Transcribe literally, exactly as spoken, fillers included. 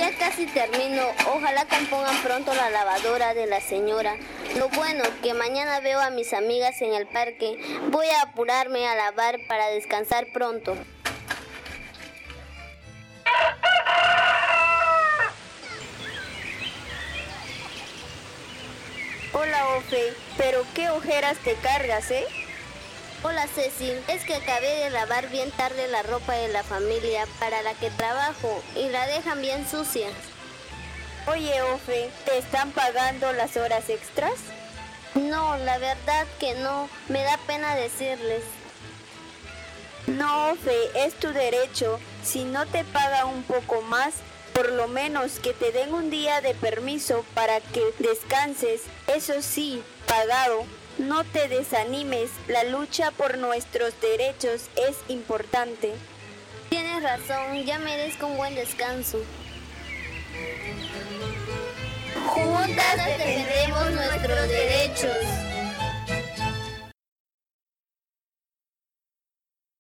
Ya casi termino. Ojalá compongan pronto la lavadora de la señora. Lo bueno, que mañana veo a mis amigas en el parque. Voy a apurarme a lavar para descansar pronto. Hola, Ofe, pero qué ojeras te cargas, ¿eh? Hola, Ceci. Es que acabé de lavar bien tarde la ropa de la familia para la que trabajo y la dejan bien sucia. Oye, Ofe, ¿te están pagando las horas extras? No, la verdad que no. Me da pena decirles. No, Ofe, es tu derecho. Si no te pagan un poco más, por lo menos que te den un día de permiso para que descanses. Eso sí, pagado. No te desanimes, la lucha por nuestros derechos es importante. Tienes razón, ya merezco un buen descanso. Juntas defendemos nuestros derechos.